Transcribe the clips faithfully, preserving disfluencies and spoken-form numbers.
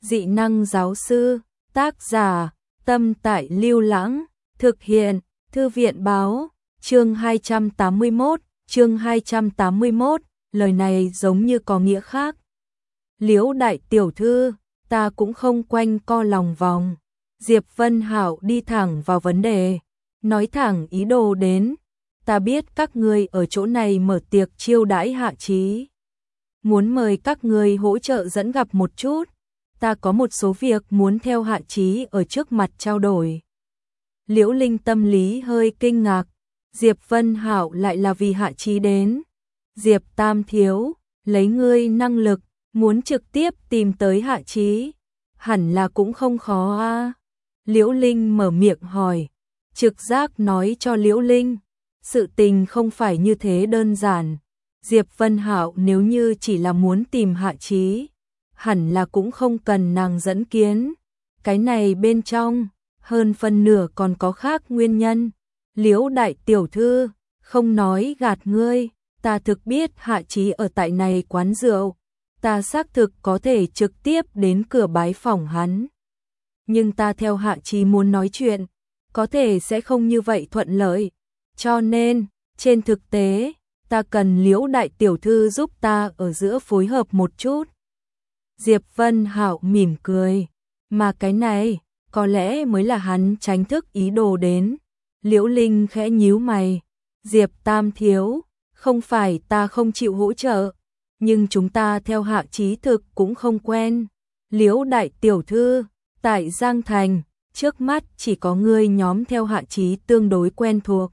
Dị năng giáo sư, tác giả, Tâm Tại Lưu Lãng, thực hiện, Thư viện báo, chương hai trăm tám mươi mốt, chương hai trăm tám mươi mốt, lời này giống như có nghĩa khác. Liễu đại tiểu thư, ta cũng không quanh co lòng vòng. Diệp Vân Hạo đi thẳng vào vấn đề, nói thẳng ý đồ đến. Ta biết các ngươi ở chỗ này mở tiệc chiêu đãi Hạ Chí, muốn mời các ngươi hỗ trợ dẫn gặp một chút. Ta có một số việc muốn theo Hạ Chí ở trước mặt trao đổi. Liễu Linh tâm lý hơi kinh ngạc, Diệp Vân Hạo lại là vì Hạ Chí đến. Diệp Tam thiếu, lấy ngươi năng lực, muốn trực tiếp tìm tới Hạ Chí, hẳn là cũng không khó a. À? Liễu Linh mở miệng hỏi, trực giác nói cho Liễu Linh, sự tình không phải như thế đơn giản. Diệp Vân Hạo nếu như chỉ là muốn tìm Hạ Chí, hẳn là cũng không cần nàng dẫn kiến. Cái này bên trong, hơn phân nửa còn có khác nguyên nhân. Liễu đại tiểu thư, không nói gạt ngươi, ta thực biết Hạ Chí ở tại này quán rượu. Ta xác thực có thể trực tiếp đến cửa bái phỏng hắn. Nhưng ta theo Hạ Chí muốn nói chuyện, có thể sẽ không như vậy thuận lợi. Cho nên, trên thực tế, ta cần Liễu đại tiểu thư giúp ta ở giữa phối hợp một chút. Diệp Vân Hạo mỉm cười, mà cái này, có lẽ mới là hắn tránh thức ý đồ đến. Liễu Linh khẽ nhíu mày, Diệp Tam thiếu, không phải ta không chịu hỗ trợ, nhưng chúng ta theo Hạ Chí thực cũng không quen. Liễu đại tiểu thư, tại Giang Thành, trước mắt chỉ có ngươi nhóm theo Hạ Chí tương đối quen thuộc.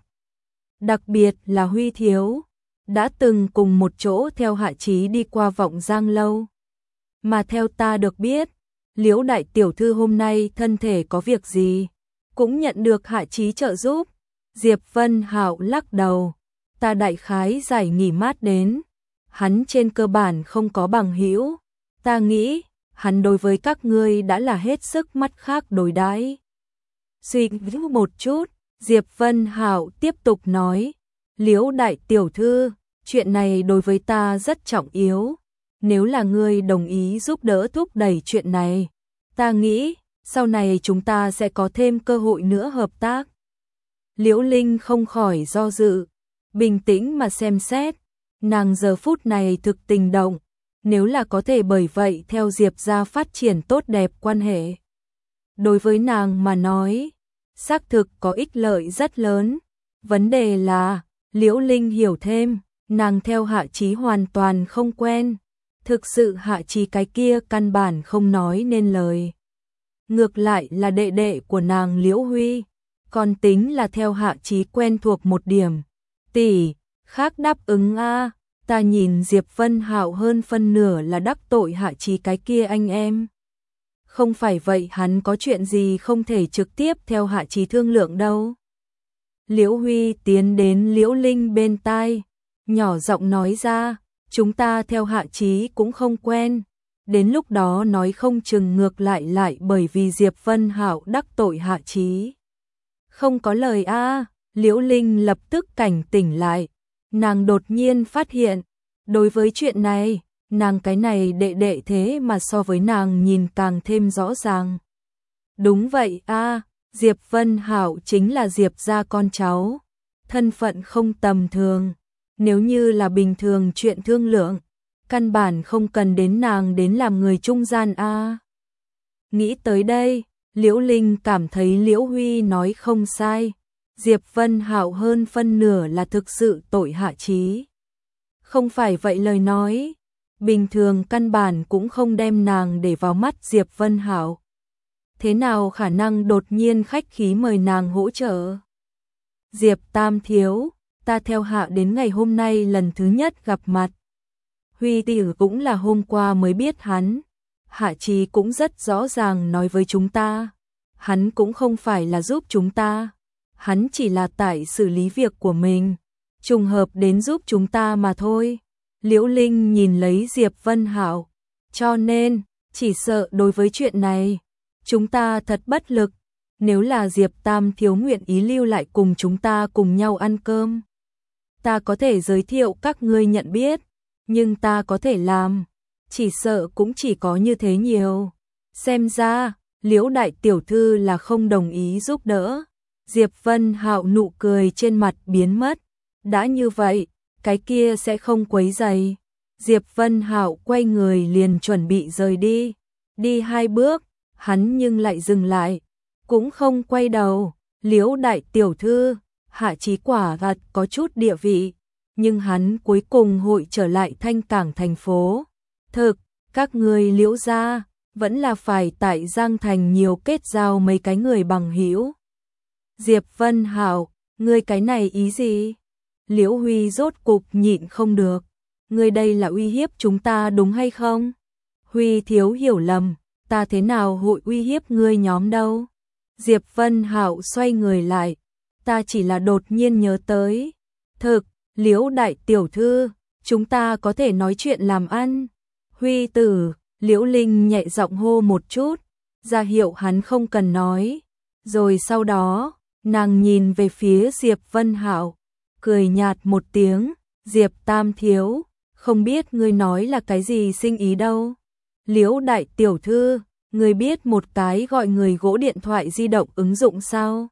Đặc biệt là Huy thiếu, đã từng cùng một chỗ theo Hạ Chí đi qua Vọng Giang lâu. Mà theo ta được biết, Liễu đại tiểu thư hôm nay thân thể có việc gì, cũng nhận được Hạ Chí trợ giúp. Diệp Vân Hạo lắc đầu, ta đại khái giải nghỉ mát đến, hắn trên cơ bản không có bằng hữu, ta nghĩ hắn đối với các ngươi đã là hết sức mắt khác đối đãi. Suy nghĩ một chút, Diệp Vân Hạo tiếp tục nói, Liễu đại tiểu thư, chuyện này đối với ta rất trọng yếu. Nếu là ngươi đồng ý giúp đỡ thúc đẩy chuyện này, ta nghĩ sau này chúng ta sẽ có thêm cơ hội nữa hợp tác. Liễu Linh không khỏi do dự, bình tĩnh mà xem xét, nàng giờ phút này thực tình động, nếu là có thể bởi vậy theo Diệp gia phát triển tốt đẹp quan hệ. Đối với nàng mà nói, xác thực có ích lợi rất lớn. Vấn đề là, Liễu Linh hiểu thêm, nàng theo Hạ Chí hoàn toàn không quen. Thực sự Hạ Chí cái kia căn bản không nói nên lời. Ngược lại là đệ đệ của nàng Liễu Huy, còn tính là theo Hạ Chí quen thuộc một điểm. Tỷ, khác đáp ứng a, ta nhìn Diệp Vân Hạo hơn phân nửa là đắc tội Hạ Chí cái kia anh em. Không phải vậy hắn có chuyện gì không thể trực tiếp theo Hạ Chí thương lượng đâu. Liễu Huy tiến đến Liễu Linh bên tai, nhỏ giọng nói ra, chúng ta theo Hạ Chí cũng không quen, đến lúc đó nói không chừng ngược lại lại bởi vì Diệp Vân Hạo đắc tội Hạ Chí. Không có lời a, à, Liễu Linh lập tức cảnh tỉnh lại, nàng đột nhiên phát hiện, đối với chuyện này, nàng cái này đệ đệ thế mà so với nàng nhìn càng thêm rõ ràng. Đúng vậy a, à, Diệp Vân Hạo chính là Diệp gia con cháu, thân phận không tầm thường. Nếu như là bình thường chuyện thương lượng, căn bản không cần đến nàng đến làm người trung gian a. À. Nghĩ tới đây, Liễu Linh cảm thấy Liễu Huy nói không sai, Diệp Vân Hạo hơn phân nửa là thực sự tội Hạ Chí. Không phải vậy lời nói, bình thường căn bản cũng không đem nàng để vào mắt Diệp Vân Hạo. Thế nào khả năng đột nhiên khách khí mời nàng hỗ trợ? Diệp Tam thiếu, ta theo Hạ đến ngày hôm nay lần thứ nhất gặp mặt. Huy tỷ cũng là hôm qua mới biết hắn. Hạ Chí cũng rất rõ ràng nói với chúng ta. Hắn cũng không phải là giúp chúng ta. Hắn chỉ là tại xử lý việc của mình. Trùng hợp đến giúp chúng ta mà thôi. Liễu Linh nhìn lấy Diệp Vân Hạo. Cho nên, chỉ sợ đối với chuyện này, chúng ta thật bất lực. Nếu là Diệp Tam thiếu nguyện ý lưu lại cùng chúng ta cùng nhau ăn cơm, ta có thể giới thiệu các ngươi nhận biết, nhưng ta có thể làm, chỉ sợ cũng chỉ có như thế nhiều. Xem ra, Liễu đại tiểu thư là không đồng ý giúp đỡ. Diệp Vân Hạo nụ cười trên mặt biến mất. Đã như vậy, cái kia sẽ không quấy rầy. Diệp Vân Hạo quay người liền chuẩn bị rời đi. Đi hai bước, hắn nhưng lại dừng lại. Cũng không quay đầu. Liễu đại tiểu thư, Hạ Chí quả thật có chút địa vị. Nhưng hắn cuối cùng hội trở lại Thanh Cảng thành phố. Thực, các người Liễu gia vẫn là phải tại Giang Thành nhiều kết giao mấy cái người bằng hữu. Diệp Vân Hạo, ngươi cái này ý gì? Liễu Huy rốt cục nhịn không được. Ngươi đây là uy hiếp chúng ta đúng hay không? Huy thiếu hiểu lầm, ta thế nào hội uy hiếp ngươi nhóm đâu? Diệp Vân Hạo xoay người lại, ta chỉ là đột nhiên nhớ tới. Thực, Liễu đại tiểu thư, chúng ta có thể nói chuyện làm ăn. Huy tử, Liễu Linh nhẹ giọng hô một chút, ra hiệu hắn không cần nói. Rồi sau đó, nàng nhìn về phía Diệp Vân Hạo, cười nhạt một tiếng, Diệp Tam thiếu, không biết ngươi nói là cái gì sinh ý đâu. Liễu đại tiểu thư, ngươi biết một cái gọi người gỗ điện thoại di động ứng dụng sao?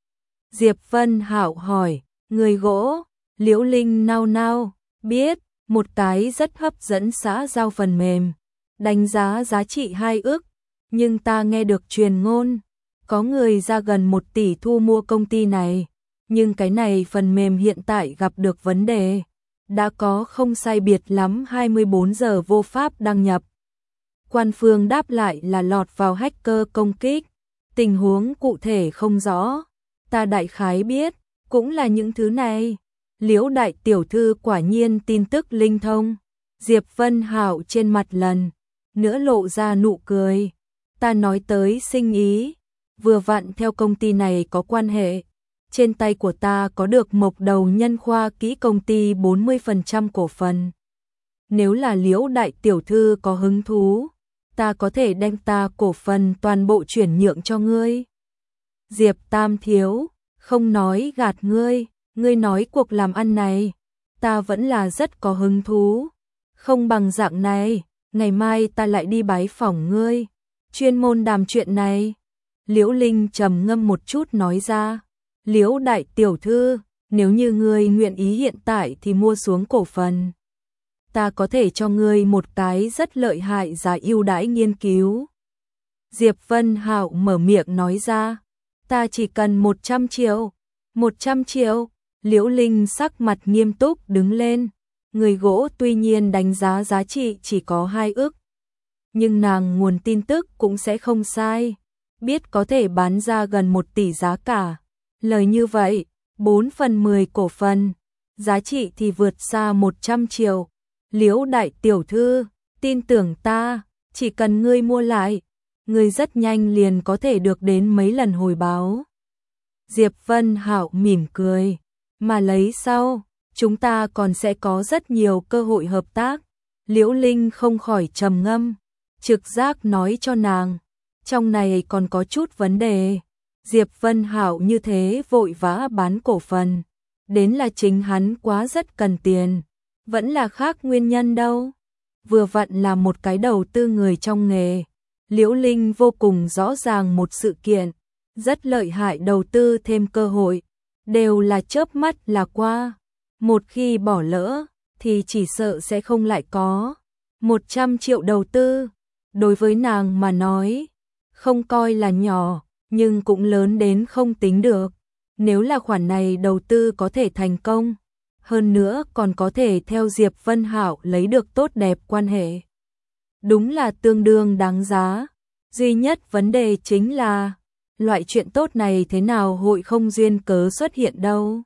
Diệp Vân Hạo hỏi, người gỗ? Liễu Linh nao nao, biết, một cái rất hấp dẫn xã giao phần mềm, đánh giá giá trị hai ức, nhưng ta nghe được truyền ngôn, có người ra gần một tỷ thu mua công ty này, nhưng cái này phần mềm hiện tại gặp được vấn đề, đã có không sai biệt lắm hai mươi bốn giờ vô pháp đăng nhập. Quan phương đáp lại là lọt vào hacker công kích, tình huống cụ thể không rõ, ta đại khái biết, cũng là những thứ này. Liễu đại tiểu thư quả nhiên tin tức linh thông. Diệp Vân Hạo trên mặt lần nữa lộ ra nụ cười. Ta nói tới sinh ý, vừa vặn theo công ty này có quan hệ. Trên tay của ta có được Mộc Đầu Nhân Khoa Kỹ công ty bốn mươi phần trăm cổ phần. Nếu là Liễu đại tiểu thư có hứng thú, ta có thể đem ta cổ phần toàn bộ chuyển nhượng cho ngươi. Diệp Tam thiếu, không nói gạt ngươi. Ngươi nói cuộc làm ăn này, ta vẫn là rất có hứng thú. Không bằng dạng này, ngày mai ta lại đi bái phỏng ngươi, chuyên môn đàm chuyện này. Liễu Linh trầm ngâm một chút nói ra, Liễu đại tiểu thư, nếu như ngươi nguyện ý hiện tại thì mua xuống cổ phần. Ta có thể cho ngươi một cái rất lợi hại giá ưu đãi nghiên cứu. Diệp Vân Hạo mở miệng nói ra, ta chỉ cần một trăm triệu. một trăm triệu. Liễu Linh sắc mặt nghiêm túc đứng lên, người gỗ tuy nhiên đánh giá giá trị chỉ có hai ức, nhưng nàng nguồn tin tức cũng sẽ không sai, biết có thể bán ra gần một tỷ giá cả. Lời như vậy, bốn phần mười cổ phần, giá trị thì vượt xa một trăm triệu. Liễu đại tiểu thư, tin tưởng ta, chỉ cần ngươi mua lại, ngươi rất nhanh liền có thể được đến mấy lần hồi báo. Diệp Vân Hạo mỉm cười. Mà lấy sau, chúng ta còn sẽ có rất nhiều cơ hội hợp tác. Liễu Linh không khỏi trầm ngâm, trực giác nói cho nàng, trong này còn có chút vấn đề. Diệp Vân Hạo như thế vội vã bán cổ phần, đến là chính hắn quá rất cần tiền, vẫn là khác nguyên nhân đâu. Vừa vặn là một cái đầu tư người trong nghề, Liễu Linh vô cùng rõ ràng một sự kiện, rất lợi hại đầu tư thêm cơ hội. Đều là chớp mắt là qua, một khi bỏ lỡ thì chỉ sợ sẽ không lại có. một trăm triệu đầu tư, đối với nàng mà nói, không coi là nhỏ, nhưng cũng lớn đến không tính được. Nếu là khoản này đầu tư có thể thành công, hơn nữa còn có thể theo Diệp Vân Hạo lấy được tốt đẹp quan hệ. Đúng là tương đương đáng giá, duy nhất vấn đề chính là loại chuyện tốt này thế nào hội không duyên cớ xuất hiện đâu.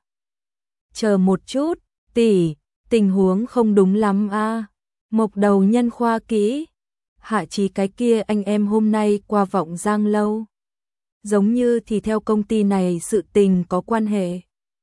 Chờ một chút, tỷ, tình huống không đúng lắm a. À. Mộc Đầu Nhân Khoa Kỹ, Hạ Chí cái kia anh em hôm nay qua Vọng Giang lâu. Giống như thì theo công ty này sự tình có quan hệ.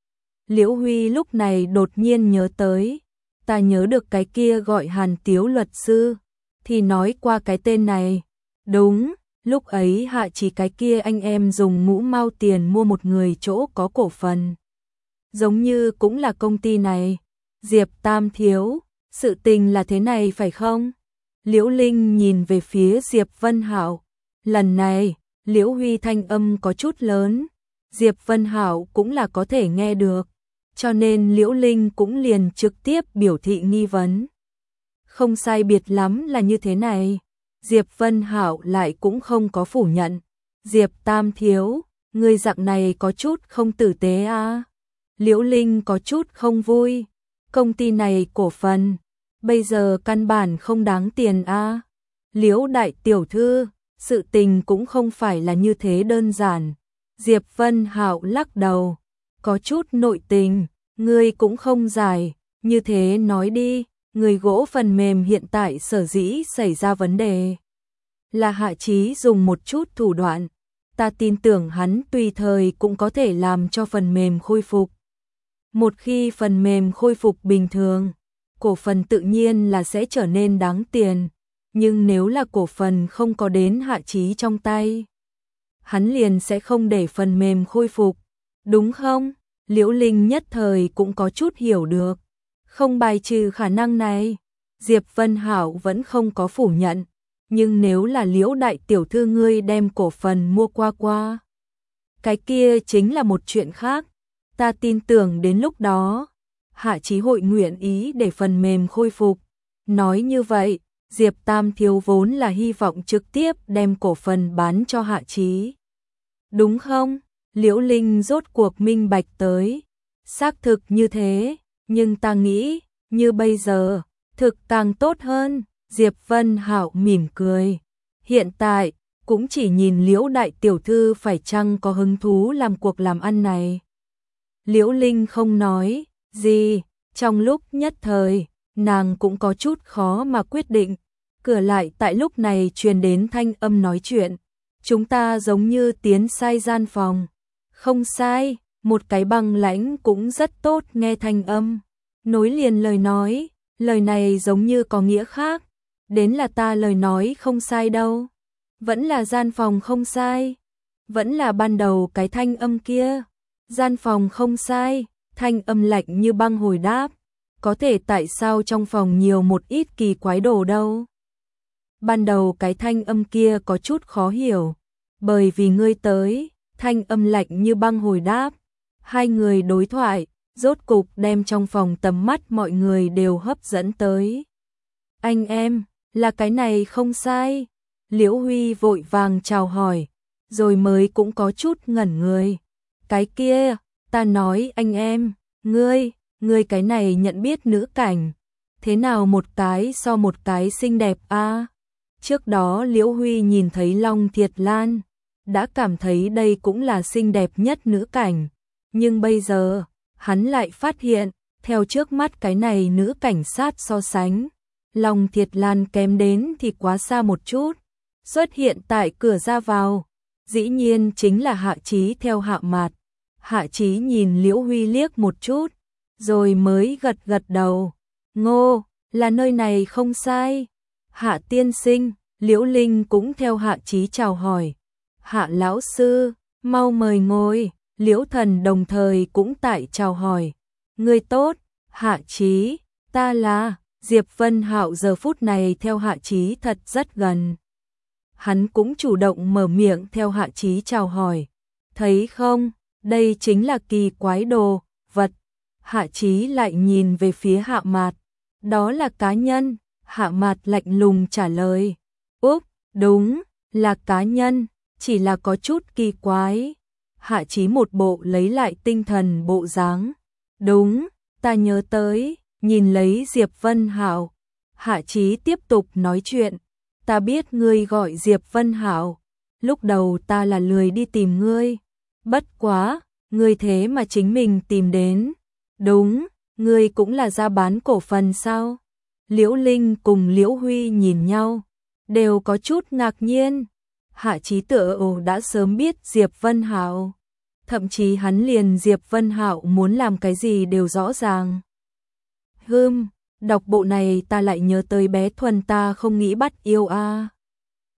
Liễu Huy lúc này đột nhiên nhớ tới, ta nhớ được cái kia gọi Hàn Tiếu luật sư, thì nói qua cái tên này. Đúng. Lúc ấy Hạ Chí cái kia anh em dùng ngũ mao tiền mua một người chỗ có cổ phần. Giống như cũng là công ty này. Diệp Tam thiếu, sự tình là thế này phải không? Liễu Linh nhìn về phía Diệp Vân Hạo, Lần này, Liễu Huy thanh âm có chút lớn, Diệp Vân Hảo cũng là có thể nghe được, cho nên Liễu Linh cũng liền trực tiếp biểu thị nghi vấn. Không sai biệt lắm là như thế này, Diệp Vân Hảo lại cũng không có phủ nhận. Diệp Tam thiếu, người dạng này có chút không tử tế à? Liễu Linh có chút không vui, công ty này cổ phần, bây giờ căn bản không đáng tiền à? Liễu đại tiểu thư, sự tình cũng không phải là như thế đơn giản. Diệp Vân Hạo lắc đầu, có chút nội tình, ngươi cũng không giải, như thế nói đi, người gỗ phần mềm hiện tại sở dĩ xảy ra vấn đề. Là Hạ Chí dùng một chút thủ đoạn, ta tin tưởng hắn tùy thời cũng có thể làm cho phần mềm khôi phục. Một khi phần mềm khôi phục bình thường, cổ phần tự nhiên là sẽ trở nên đáng tiền, nhưng nếu là cổ phần không có đến Hạ Chí trong tay, hắn liền sẽ không để phần mềm khôi phục, đúng không? Liễu Linh nhất thời cũng có chút hiểu được, không bài trừ khả năng này. Diệp Vân Hảo vẫn không có phủ nhận, nhưng nếu là Liễu đại tiểu thư ngươi đem cổ phần mua qua qua, cái kia chính là một chuyện khác. Ta tin tưởng đến lúc đó, Hạ Chí hội nguyện ý để phần mềm khôi phục. Nói như vậy, Diệp Tam thiếu vốn là hy vọng trực tiếp đem cổ phần bán cho Hạ Chí. Đúng không? Liễu Linh rốt cuộc minh bạch tới. Xác thực như thế, nhưng ta nghĩ, như bây giờ, thực càng tốt hơn. Diệp Vân Hảo mỉm cười. Hiện tại, cũng chỉ nhìn Liễu đại tiểu thư phải chăng có hứng thú làm cuộc làm ăn này. Liễu Linh không nói gì, trong lúc nhất thời, nàng cũng có chút khó mà quyết định. Cửa lại tại lúc này truyền đến thanh âm nói chuyện. Chúng ta giống như tiến sai gian phòng. Không sai, một cái băng lãnh cũng rất tốt nghe thanh âm. Nối liền lời nói, lời này giống như có nghĩa khác. Đến là ta lời nói không sai đâu. Vẫn là gian phòng không sai. Vẫn là ban đầu cái thanh âm kia. Gian phòng không sai, thanh âm lạnh như băng hồi đáp. Có thể tại sao trong phòng nhiều một ít kỳ quái đồ đâu? Ban đầu cái thanh âm kia có chút khó hiểu. Bởi vì ngươi tới, thanh âm lạnh như băng hồi đáp. Hai người đối thoại, rốt cục đem trong phòng tầm mắt mọi người đều hấp dẫn tới. Anh em, là cái này không sai. Liễu Huy vội vàng chào hỏi, rồi mới cũng có chút ngẩn người. Cái kia, ta nói anh em, ngươi, ngươi cái này nhận biết nữ cảnh. Thế nào một cái so một cái xinh đẹp a? Trước đó Liễu Huy nhìn thấy Long Thiệt Lan, đã cảm thấy đây cũng là xinh đẹp nhất nữ cảnh. Nhưng bây giờ, hắn lại phát hiện, theo trước mắt cái này nữ cảnh sát so sánh, Long Thiệt Lan kém đến thì quá xa một chút. Xuất hiện tại cửa ra vào, dĩ nhiên chính là Hạ Chí theo Hạ Mạt. Hạ Chí nhìn Liễu Huy liếc một chút, rồi mới gật gật đầu. Ngô, là nơi này không sai. Hạ tiên sinh, Liễu Linh cũng theo Hạ Chí chào hỏi. Hạ lão sư, mau mời ngồi. Liễu Thần đồng thời cũng tại chào hỏi. Người tốt, Hạ Chí, ta là. Diệp Vân Hạo giờ phút này theo Hạ Chí thật rất gần. Hắn cũng chủ động mở miệng theo Hạ Chí chào hỏi. Thấy không, đây chính là kỳ quái đồ, vật. Hạ Chí lại nhìn về phía Hạ Mạt. Đó là cá nhân. Hạ Mạt lạnh lùng trả lời. Úp, đúng, là cá nhân, chỉ là có chút kỳ quái. Hạ Chí một bộ lấy lại tinh thần bộ dáng. Đúng, ta nhớ tới, nhìn lấy Diệp Vân Hạo. Hạ Chí tiếp tục nói chuyện. Ta biết ngươi gọi Diệp Vân Hạo. Lúc đầu ta là lười đi tìm ngươi. Bất quá, ngươi thế mà chính mình tìm đến. Đúng, ngươi cũng là ra bán cổ phần sao? Liễu Linh cùng Liễu Huy nhìn nhau, đều có chút ngạc nhiên. Hạ Chí tựa ồ đã sớm biết Diệp Vân Hạo. Thậm chí hắn liền Diệp Vân Hạo muốn làm cái gì đều rõ ràng. Hừm, đọc bộ này ta lại nhớ tới bé Thuần ta không nghĩ bắt yêu a.